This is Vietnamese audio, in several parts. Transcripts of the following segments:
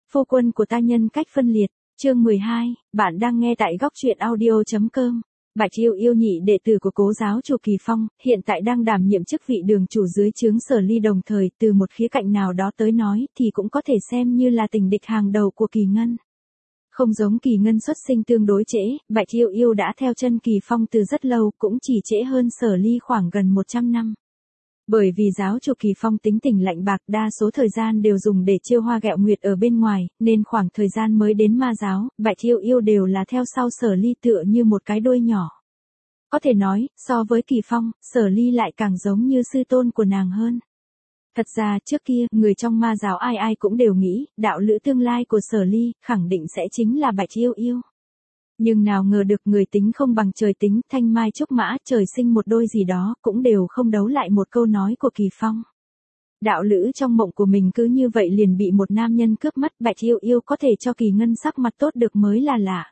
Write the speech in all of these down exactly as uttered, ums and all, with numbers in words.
Phu quân của ta nhân cách phân liệt, chương mười hai, bạn đang nghe tại góc truyện audio.com. Bạch Yêu Yêu nhị đệ tử của Cố giáo chủ Kỳ Phong, hiện tại đang đảm nhiệm chức vị đường chủ dưới trướng Sở Ly, đồng thời từ một khía cạnh nào đó tới nói thì cũng có thể xem như là tình địch hàng đầu của Kỳ Ngân. Không giống Kỳ Ngân xuất sinh tương đối trễ, Bạch Yêu Yêu đã theo chân Kỳ Phong từ rất lâu, cũng chỉ trễ hơn Sở Ly khoảng gần một trăm năm. Bởi vì giáo chủ Kỳ Phong tính tình lạnh bạc, đa số thời gian đều dùng để chiêu hoa ghẹo nguyệt ở bên ngoài, nên khoảng thời gian mới đến ma giáo, Bạch Yêu Yêu đều là theo sau Sở Ly tựa như một cái đuôi nhỏ. Có thể nói, so với Kỳ Phong, Sở Ly lại càng giống như sư tôn của nàng hơn. Thật ra trước kia, người trong ma giáo ai ai cũng đều nghĩ, đạo lữ tương lai của Sở Ly, khẳng định sẽ chính là Bạch Yêu Yêu. Nhưng nào ngờ được người tính không bằng trời tính, thanh mai trúc mã, trời sinh một đôi gì đó, cũng đều không đấu lại một câu nói của Kỳ Phong. Đạo lữ trong mộng của mình cứ như vậy liền bị một nam nhân cướp mất, Bạch Yêu Yêu có thể cho Kỳ Ngân sắc mặt tốt được mới là lạ.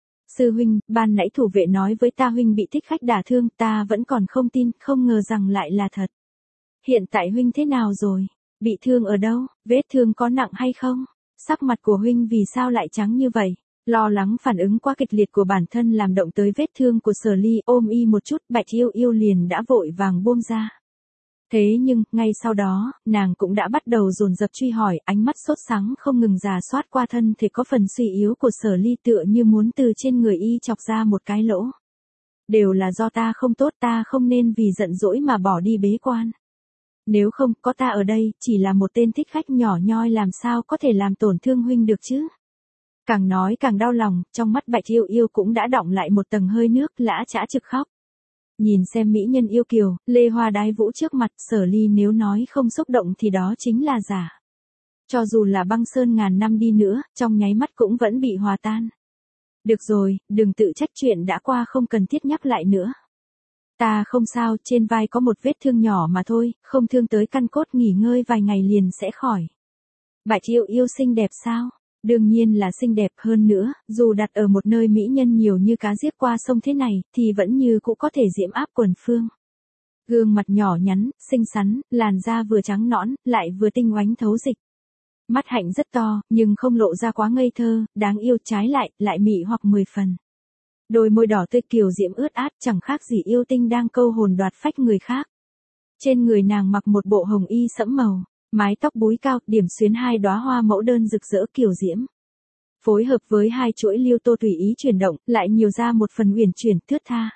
Sư huynh, ban nãy thủ vệ nói với ta huynh bị thích khách đả thương, ta vẫn còn không tin, không ngờ rằng lại là thật. Hiện tại huynh thế nào rồi? Bị thương ở đâu? Vết thương có nặng hay không? Sắc mặt của huynh vì sao lại trắng như vậy? Lo lắng phản ứng quá kịch liệt của bản thân làm động tới vết thương của Sở Ly, ôm y một chút, Bạch Yêu Yêu liền đã vội vàng buông ra. Thế nhưng, ngay sau đó, nàng cũng đã bắt đầu dồn dập truy hỏi, ánh mắt sốt sắng không ngừng rà soát qua thân thể có phần suy yếu của Sở Ly, tựa như muốn từ trên người y chọc ra một cái lỗ. Đều là do ta không tốt, ta không nên vì giận dỗi mà bỏ đi bế quan. Nếu không, có ta ở đây, chỉ là một tên thích khách nhỏ nhoi làm sao có thể làm tổn thương huynh được chứ? Càng nói càng đau lòng, trong mắt Bạch Yêu Yêu cũng đã đọng lại một tầng hơi nước, lã chã trực khóc. Nhìn xem mỹ nhân yêu kiều, lê hoa đái vũ trước mặt, Sở Ly nếu nói không xúc động thì đó chính là giả. Cho dù là băng sơn ngàn năm đi nữa, trong nháy mắt cũng vẫn bị hòa tan. Được rồi, đừng tự trách, chuyện đã qua không cần thiết nhắc lại nữa. Ta không sao, trên vai có một vết thương nhỏ mà thôi, không thương tới căn cốt, nghỉ ngơi vài ngày liền sẽ khỏi. Bạch Yêu Yêu xinh đẹp sao? Đương nhiên là xinh đẹp, hơn nữa, dù đặt ở một nơi mỹ nhân nhiều như cá giết qua sông thế này, thì vẫn như cũng có thể diễm áp quần phương. Gương mặt nhỏ nhắn, xinh xắn, làn da vừa trắng nõn, lại vừa tinh oánh thấu dịch. Mắt hạnh rất to, nhưng không lộ ra quá ngây thơ, đáng yêu, trái lại, lại mị hoặc mười phần. Đôi môi đỏ tươi kiều diễm ướt át, chẳng khác gì yêu tinh đang câu hồn đoạt phách người khác. Trên người nàng mặc một bộ hồng y sẫm màu. Mái tóc búi cao, điểm xuyến hai đóa hoa mẫu đơn rực rỡ kiều diễm. Phối hợp với hai chuỗi liêu tô tùy ý chuyển động, lại nhiều ra một phần uyển chuyển, thướt tha.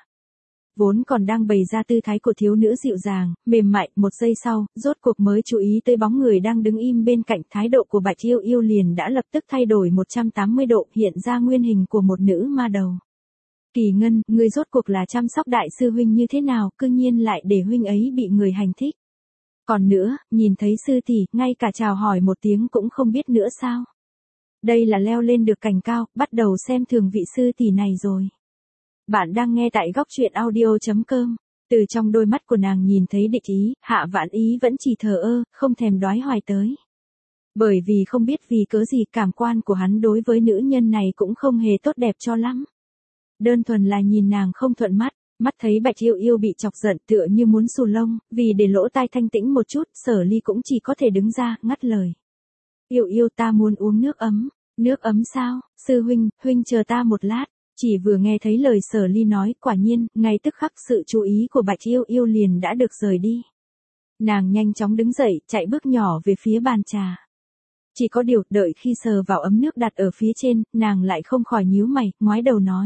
Vốn còn đang bày ra tư thái của thiếu nữ dịu dàng, mềm mại, một giây sau, rốt cuộc mới chú ý tới bóng người đang đứng im bên cạnh, thái độ của Bạch Yêu Yêu liền đã lập tức thay đổi một trăm tám mươi độ, hiện ra nguyên hình của một nữ ma đầu. Kỳ Ngân, ngươi rốt cuộc là chăm sóc đại sư huynh như thế nào, cư nhiên lại để huynh ấy bị người hành thích. Còn nữa, nhìn thấy sư tỷ, ngay cả chào hỏi một tiếng cũng không biết nữa sao? Đây là leo lên được cành cao, bắt đầu xem thường vị sư tỷ này rồi. Bạn đang nghe tại góc truyện audio.com. Từ trong đôi mắt của nàng nhìn thấy địch ý, Hạ Vãn Ý vẫn chỉ thờ ơ, không thèm đoái hoài tới. Bởi vì không biết vì cớ gì, cảm quan của hắn đối với nữ nhân này cũng không hề tốt đẹp cho lắm. Đơn thuần là nhìn nàng không thuận mắt. Mắt thấy Bạch Yêu Yêu bị chọc giận, tựa như muốn xù lông, vì để lỗ tai thanh tĩnh một chút, Sở Ly cũng chỉ có thể đứng ra, ngắt lời. Yêu Yêu, ta muốn uống nước ấm. Nước ấm sao? Sư huynh, huynh chờ ta một lát. Chỉ vừa nghe thấy lời Sở Ly nói, quả nhiên, ngay tức khắc sự chú ý của Bạch Yêu Yêu liền đã được rời đi. Nàng nhanh chóng đứng dậy, chạy bước nhỏ về phía bàn trà. Chỉ có điều, đợi khi sờ vào ấm nước đặt ở phía trên, nàng lại không khỏi nhíu mày, ngoái đầu nói.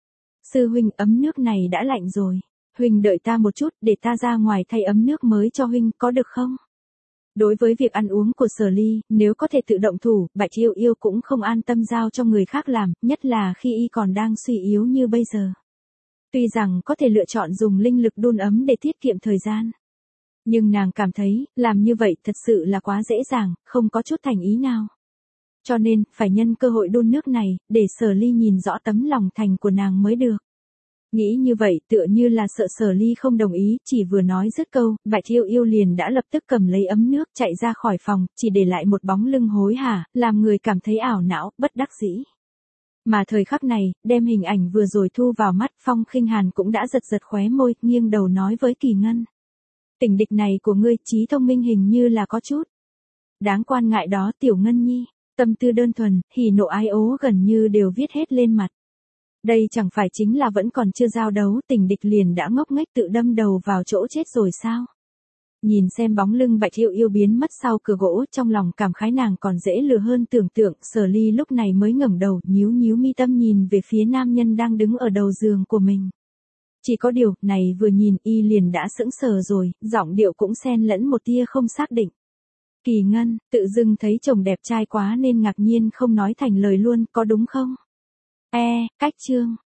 Sư huynh, ấm nước này đã lạnh rồi. Huynh đợi ta một chút, để ta ra ngoài thay ấm nước mới cho huynh, có được không? Đối với việc ăn uống của Sở Ly, nếu có thể tự động thủ, Bạch Yêu Yêu cũng không an tâm giao cho người khác làm, nhất là khi y còn đang suy yếu như bây giờ. Tuy rằng có thể lựa chọn dùng linh lực đun ấm để tiết kiệm thời gian. Nhưng nàng cảm thấy, làm như vậy thật sự là quá dễ dàng, không có chút thành ý nào. Cho nên, phải nhân cơ hội đun nước này, để Sở Ly nhìn rõ tấm lòng thành của nàng mới được. Nghĩ như vậy, tựa như là sợ Sở Ly không đồng ý, chỉ vừa nói dứt câu, Bạch Yêu Yêu liền đã lập tức cầm lấy ấm nước, chạy ra khỏi phòng, chỉ để lại một bóng lưng hối hả, làm người cảm thấy ảo não, bất đắc dĩ. Mà thời khắc này, đem hình ảnh vừa rồi thu vào mắt, Phong Khinh Hàn cũng đã giật giật khóe môi, nghiêng đầu nói với Kỳ Ngân. Tình địch này của ngươi, trí thông minh hình như là có chút đáng quan ngại đó, Tiểu Ngân Nhi. Tâm tư đơn thuần, hỉ nộ ái ố gần như đều viết hết lên mặt. Đây chẳng phải chính là vẫn còn chưa giao đấu, tình địch liền đã ngốc nghếch tự đâm đầu vào chỗ chết rồi sao? Nhìn xem bóng lưng Bạch Yêu Yêu biến mất sau cửa gỗ, trong lòng cảm khái nàng còn dễ lừa hơn tưởng tượng, Sở Ly lúc này mới ngẩng đầu, nhíu nhíu mi tâm nhìn về phía nam nhân đang đứng ở đầu giường của mình. Chỉ có điều, này vừa nhìn y liền đã sững sờ rồi, giọng điệu cũng xen lẫn một tia không xác định. Kỳ Ngân, tự dưng thấy chồng đẹp trai quá nên ngạc nhiên không nói thành lời luôn, có đúng không? E, cách chương.